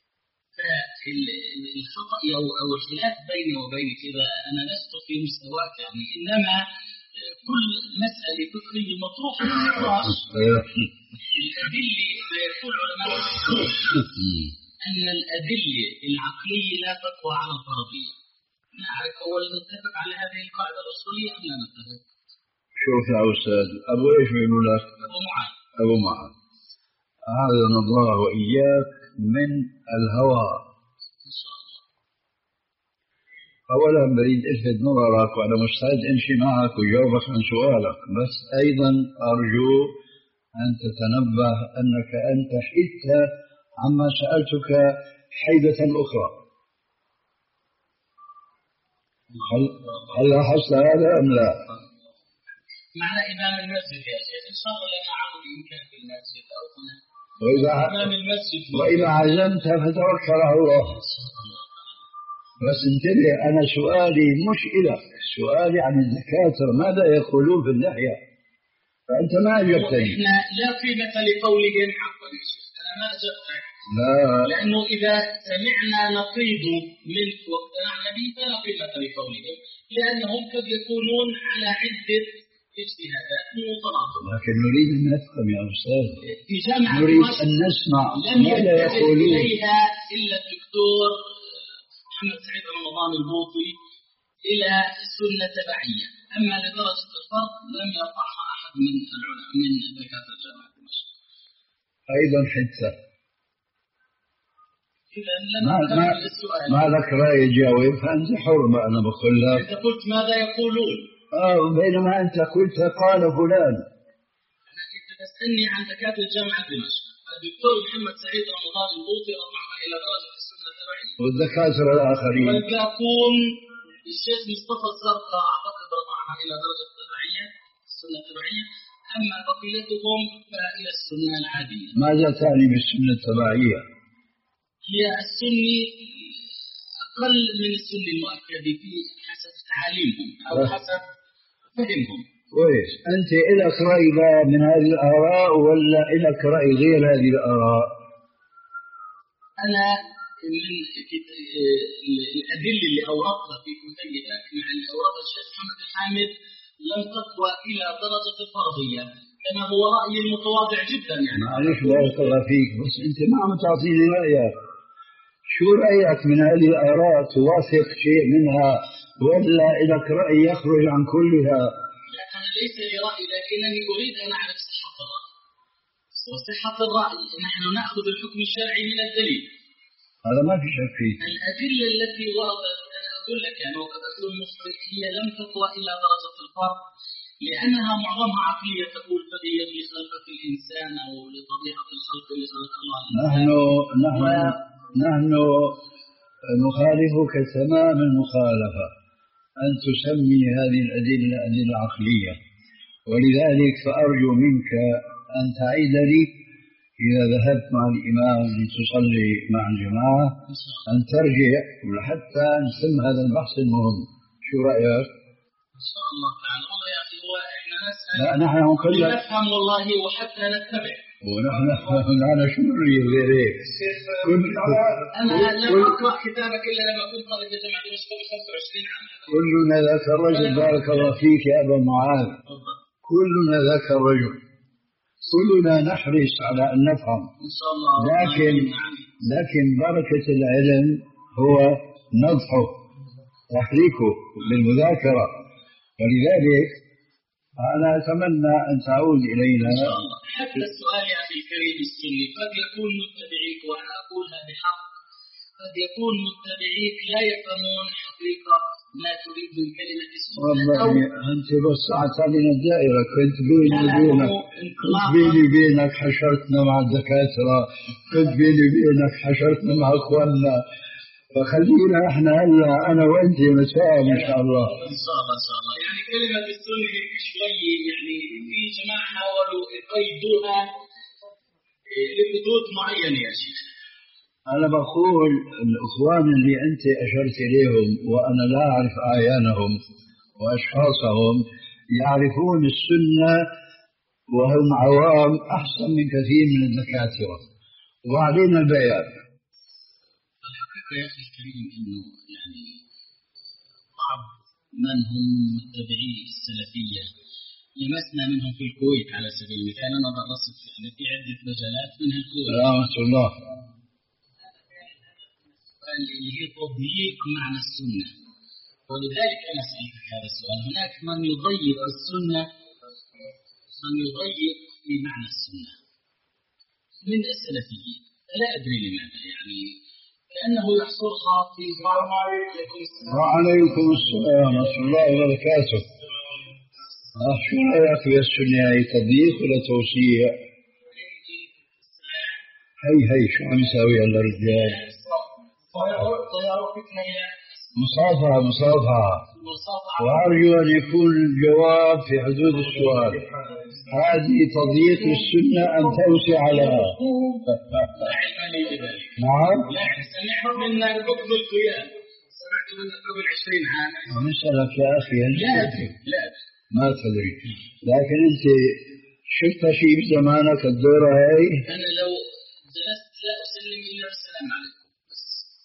فالخطأ أو الخلاف بيني وبينك إذا أنا لست في مستواك يعني، إنما كل مسألة فقهية مطروحة في النقاش. الأدلة ما يقول علماء الأصول أن الأدلة العقلية لا تقوى على الفرضية. نعرف أولا نتفق على هذه القاعدة الأصولية أم لا نتفق؟ شوف يا أستاذ، أبو إيش بيقول لك؟ أبو معاذ. أبو معاذ أعاذنا الله وإياك من الهوى. إن شاء الله. أولا بريد ألفت نظرك وأنا مستعد أمشي معك وجاوبك عن سؤالك، بس أيضا أرجو أن تتنبه أنك أنت حدت عما سألتك حيدة أخرى. هل هل لاحظت هذا أم لا؟ معنا إمام المسجد يا شيخ، إن شاء الله لنا عون إمكان في المسجد أو هنا. وإذا إمام المسجد وإذا عزمت فتوكل على الله. بس انتبه، أنا سؤالي مش إلك، سؤالي عن الدكاترة ماذا يقولون في اللحية، فأنت ما أجبتني. إحنا لا قيمة لقولهم حقا يا شيخ، أنا ما أجبتك. لا، لأنه إذا سمعنا نقيض منك واقتنعنا به فلا قيمة لقولهم، لأنهم قد يكونون على عدة اجتهادات متناقضة. لكن نريد أن نفهم يا أستاذ، في جامعة نريد أن نسمع ماذا يقولون. لم إليها إلا الدكتور محمد سعيد رمضان البوطي إلى السنة تبعية، أما لدرجة الفرق لم يرفعها أحد من العلماء من دكاترة جامعة دمشق. أيضا حتى إذا لم ما, ما, السؤال ما لك رأي جاوب، فأنت حر. ما أنا بقول لك إذا قلت ماذا يقولون، آه بينما أنت قلت قال فلان. أنا كنت تسألني عن دكاترة جامعة دمشق، الدكتور محمد سعيد رمضان البوطي رفعها إلى درجة السنة التبعية، والدكاترة الآخرين والباقون الشيخ مصطفى الزرقاء أعتقد رفعها إلى درجة التبعية السنة التبعية، أما بقيتهم فإلى السنة العادية. ماذا تعني بالسنة التبعية؟ هي السنة أقل من السنة المؤكدة في حسب تعاليمهم أو حسب فهمهم. كويس. أنت إلك رأي من هذه الآراء ولا إلك رأي غير هذه الآراء؟ أنا من الأدلة اللي أوردتها في كتيبك مع اللي أوردها الشيخ محمد الحامد لم تقوى إلى درجة الفرضية، كما هو رأيي المتواضع جدا يعني. معلش بارك الله فيك، بس أنت ما عم تعطيني رأيك. شو رأيك من هذه الآراء؟ توافق شيء منها ولا لك رأي يخرج عن كلها؟ لا، أنا ليس لي رأي، لكنني أريد أن أعرف صحة الرأي. وصحة الرأي نحن نأخذ الحكم الشرعي من الدليل، هذا ما في شك فيه. الأدلة التي وردت أنا أقول لك يعني وقد أكون مخطئ هي لم تقوى إلى درجة الفرض، لأنها معظمها عقلية تقول فهي لخلقة الإنسان أو لطبيعة الخلق اللي خلق الله الإنسان. نحن نحن و... نحن نخالفك تمام المخالفة أن تسمي هذه الأدلة أدلة عقلية، ولذلك فأرجو منك أن تعيد لي إذا ذهبت مع الإمام لتصلي مع الجماعة أن ترجع حتى نتم هذا البحث المهم. شو رأيك؟ إن شاء الله تعالى. والله يا أخي هو إحنا نسأل لا نحن كلنا نفهم والله وحتى نتبع. ونحن معنا شو نريد غير هيك. كل أنا لم أقرأ كتابك إلا لما كنت طالب جامعة دمشق قبل خمسة وعشرين عام. كلنا ذاك الرجل بارك الله فيك يا أبا معاذ. كلنا ذاك الرجل. كلنا نحرص على أن نفهم. إن شاء الله. لكن لكن بركة العلم هو نضحه تحريكه بالمذاكرة. ولذلك أنا أتمنى أن تعود إلينا. إن شاء الله. حتى السؤال يا أخي الكريم السني قد يكون متبعيك وأنا أقولها بحق قد يكون متبعيك لا يفهمون حقيقة ما تريد من كلمة السنة. والله أنت بس علينا الدائرة. كنت بيني وبينك كنت بيني وبينك حشرتنا مع الدكاترة. كنت بيني وبينك حشرتنا مع أخواننا. فخلينا احنا هلا انا وانت نتفاهم ان شاء الله. ان شاء الله ان شاء الله. يعني كلمه السنه هيك شوي يعني في جماعه حاولوا يقيدوها لحدود معينه يا شيخ. انا بقول الاخوان اللي انت اشرت اليهم وانا لا اعرف اعيانهم واشخاصهم يعرفون السنه وهم عوام احسن من كثير من الدكاتره وعلينا البيان. يا أخي الكريم إنه يعني بعض من هم متبعي السلفية لمسنا منهم في الكويت على سبيل المثال. أنا درست يعني في عدة مجالات منها الكويت. رحمة الله. اللي هي تضييق معنى السنة. ولذلك أنا سألتك هذا السؤال. هناك من يضيق السنة من يضيق في معنى السنة من السلفيين. لا أدري لماذا يعني كأنه يحصرها في بعض. وعليكم السلام ورحمة الله وبركاته. شو رأيك بالسنة؟ هي تضييق ولا توسيع؟ هي هي شو عم يساوي على الرجال؟ مصافحة مصافحة. وأرجو أن يكون الجواب في حدود السؤال. هذه تضييق السنة أم توسع لها؟ نعم. سمعت منك قبل القيام. سمعت منك قبل عشرين عام. نسألك يا أخي لا أدري لا أدري. ما تدري. لكن أنت شفت شيء بزمانك الدورة هاي؟ أنا لو جلست لا أسلم إلا بالسلام عليكم بس.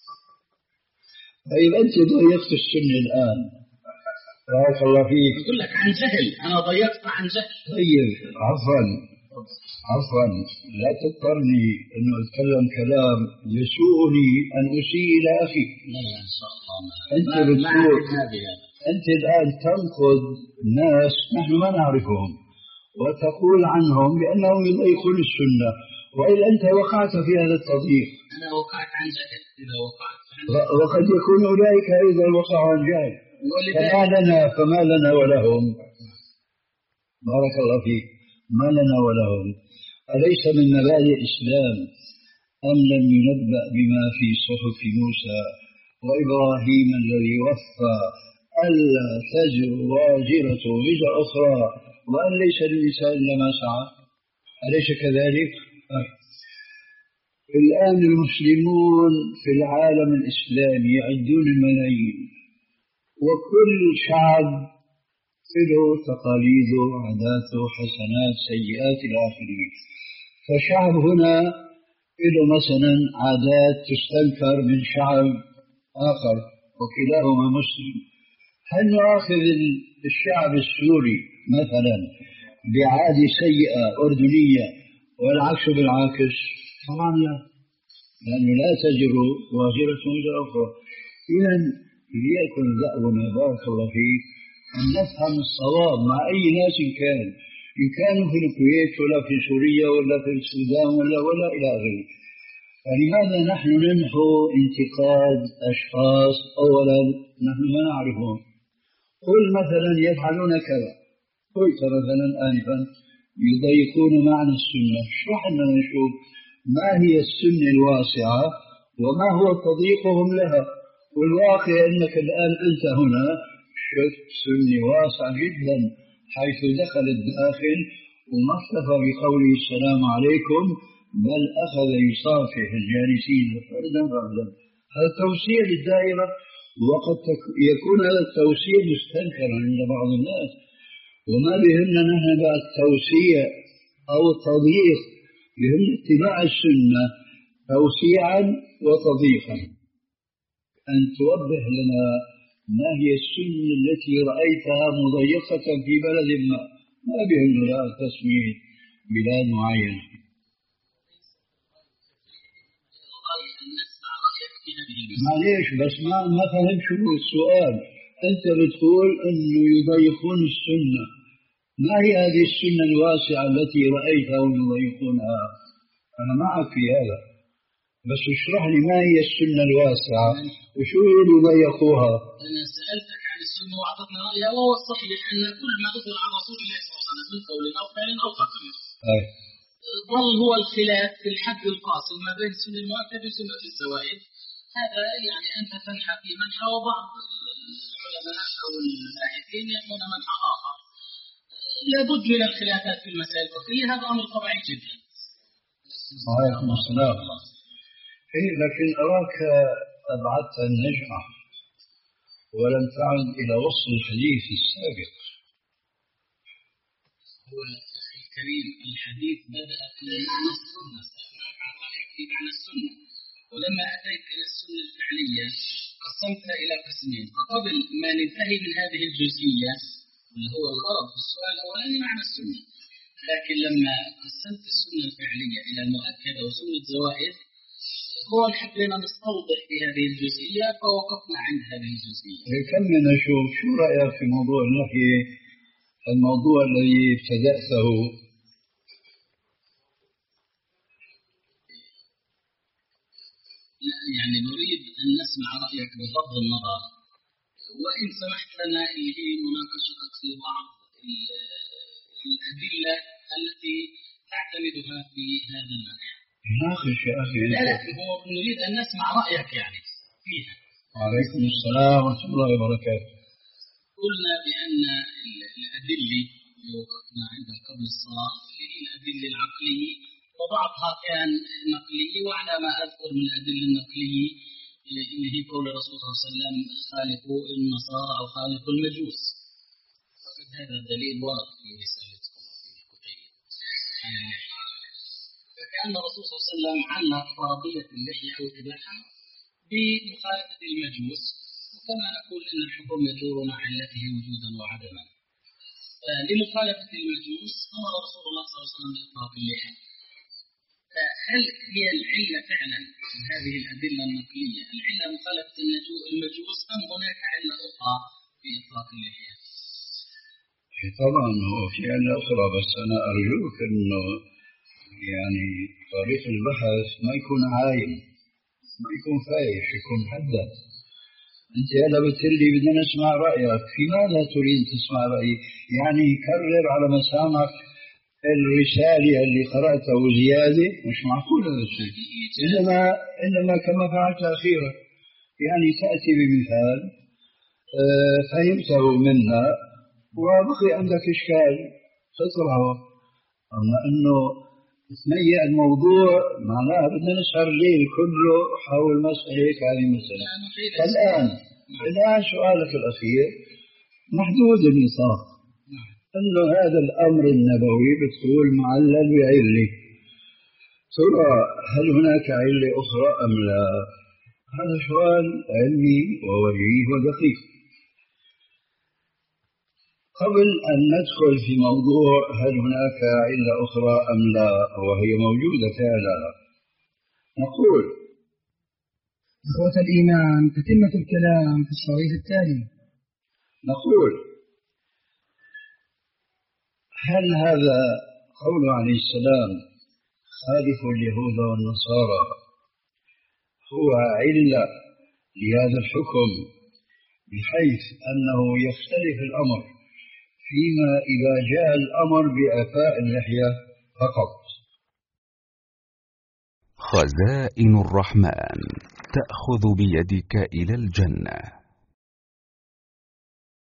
طيب أنت ضيقت السنة الآن. بارك الله فيك. أقول لك عن جهل. أنا ضيقت عن جهل. طيب عفوا عفوا لا تضطرني أن أتكلم كلام يسوءني أن أسيء إلى أخي. لا لا إن شاء الله ما أنت ما بتقول هذه. أنت الآن تنقد ناس نحن ما نعرفهم وتقول عنهم بأنهم يضيقون السنة وإلا أنت وقعت في هذا التضييق. أنا وقعت عن جهل. إذا وقعت وقد يكون أولئك أيضا وقعوا عن جهل. فما لنا فما لنا ولهم. بارك الله فيك. ما لنا ولهم. أليس من مبادئ الإسلام أم لم ينبأ بما في صحف موسى وإبراهيم الذي وفى ألا تزر واجرة وزر أخرى وأن ليس للإنسان إلا ما سعى؟ أليس كذلك؟ الآن المسلمون في العالم الإسلامي يعدون الملايين وكل شعب له تقاليده عاداته حسنات سيئات إلى آخره. فشعب هنا له مثلا عادات تستنكر من شعب آخر وكلاهما مسلم. هل نؤاخذ الشعب السوري مثلا بعادة سيئة أردنية والعكس بالعكس؟ طبعا لا، لأنه لا تجر واجرة وزر أخرى. إذا ليكن دأبنا بارك الله فيك أن نفهم الصواب مع أي ناس كان، إن كانوا في الكويت ولا في سوريا ولا في السودان ولا ولا إلى آخره. فلماذا نحن ننحو انتقاد أشخاص أولا نحن ما نعرفهم؟ قل مثلا يفعلون كذا، قلت مثلا آنفا يضيقون معنى السنة. اشرح لنا نشوف ما هي السنة الواسعة وما هو تضييقهم لها. والواقع أنك الآن أنت هنا شفت سنة واسعة جدا حيث دخل الداخل وما اكتفى بقوله السلام عليكم بل أخذ يصافح الجالسين فردا فردا. هذا توسيع للدائرة، وقد يكون هذا التوسيع مستنكرا عند بعض الناس، وما بهمنا نحن بقى التوسيع أو التضييق، بهمنا اتباع السنة توسيعا وتضييقا. أن توضح لنا ما هي السنة التي رأيتها مضيقة في بلد ما، ما بهمنا لا تسمية بلاد معينة. معليش بس ما ما فهمت شو السؤال. أنت بتقول إنه يضيقون السنة، ما هي هذه السنة الواسعة التي رأيتهم يضيقونها؟ أنا معك في هذا، بس اشرح لي ما هي السنة الواسعة وشو يضيقوها. أنا سألتك عن السنة وأعطتنا رأيها، وهو الصحيح أن كل ما أثر عن رسول الله صلى الله عليه وسلم من قول أو فعل أو خاتم ظل هو الخلاف في الحد الفاصل ما بين السنة المؤكدة وسنة الزوائد. هذا يعني أنت تنحى في منحى، وبعض العلماء أو الباحثين يأخذون منحى آخر. لابد من الخلافات في المسائل الفقهية، هذا أمر طبيعي جدا. وعليكم السلام. إيه لكن أراك أبعدت النجمة ولم تعد إلى وصل الحديث السابق. هو أخي الكريم الحديث بدأ في معنى السنة، سألناك عن رأيك في معنى السنة، ولما أتيت إلى السنة الفعلية قسمتها إلى قسمين. فقبل ما ننتهي من هذه الجزئية اللي هو الغرض في السؤال الأولاني معنى السنة، لكن لما قسمت السنة الفعلية إلى مؤكدة وسنة زوائد هو حبينا نستوضح في هذه الجزئية، فوقفنا عند هذه الجزئية. كم نشوف شو رأيك في موضوع النهي، الموضوع الذي ابتدأته؟ لا يعني نريد أن نسمع رأيك بغض النظر، وإن سمحت لنا اللي هي مناقشتك في بعض الأدلة التي تعتمدها في هذا المنح. ناقش يا أخي. لا لا هو نريد أن نسمع رأيك يعني فيها. وعليكم السلام ورحمة الله وبركاته. قلنا بأن الأدلة اللي وقفنا عندها قبل الصلاة هي الأدلة العقلية، وبعضها كان نقلي، وعلى ما أذكر من الأدلة النقلية اللي هي قول الرسول صلى الله عليه وسلم خالقوا النصارى أو خالقوا المجوس. فقد هذا الدليل ورد في رسالتكم في الكتيب. فكأن الرسول صلى الله عليه وسلم علق فرضية اللحية أو اتباعها بمخالفة المجوس، وكما نقول أن الحكم يدور مع علته وجودا وعدما. لمخالفة المجوس أمر رسول الله صلى الله عليه وسلم بإطلاق اللحية. فهل هي العلة فعلا من هذه الأدلة النقلية العلة مخالفة المجوس، أم هناك علة أخرى في إطلاق اللحية؟ طبعا هو في علة أخرى، بس أنا أرجوك أنه يعني طريق البحث ما يكون عايم، ما يكون فايش، يكون محدد. أنت هلا بتقولي بدنا نسمع رأيك، في ماذا تريد تسمع رأيي؟ يعني كرر على مسامعك الرسالة اللي قرأتها وزيادة، مش معقول هذا الشيء. إنما إنما كما فعلت أخيرا، يعني تأتي بمثال آه فهمته منا وبقي عندك إشكال تطرحه. أما إنه تميع الموضوع معناها بدنا نسهر الليل كله حول مسألة هذه المسألة. الآن الآن سؤالك الأخير محدود النطاق، أنه هذا الأمر النبوي بتقول معلل بعلة، ترى هل هناك علة أخرى أم لا؟ هذا سؤال علمي ووجيه ودقيق. قبل أن ندخل في موضوع هل هناك علة أخرى أم لا وهي موجودة فعلا، نقول إخوة الإيمان تتمة الكلام في الشريط التالي. نقول هل هذا قوله عليه السلام خالف اليهود والنصارى هو علة لهذا الحكم، بحيث أنه يختلف الأمر فيما إذا جاء الأمر بإعفاء اللحية فقط؟ خزائن الرحمن تأخذ بيدك إلى الجنة.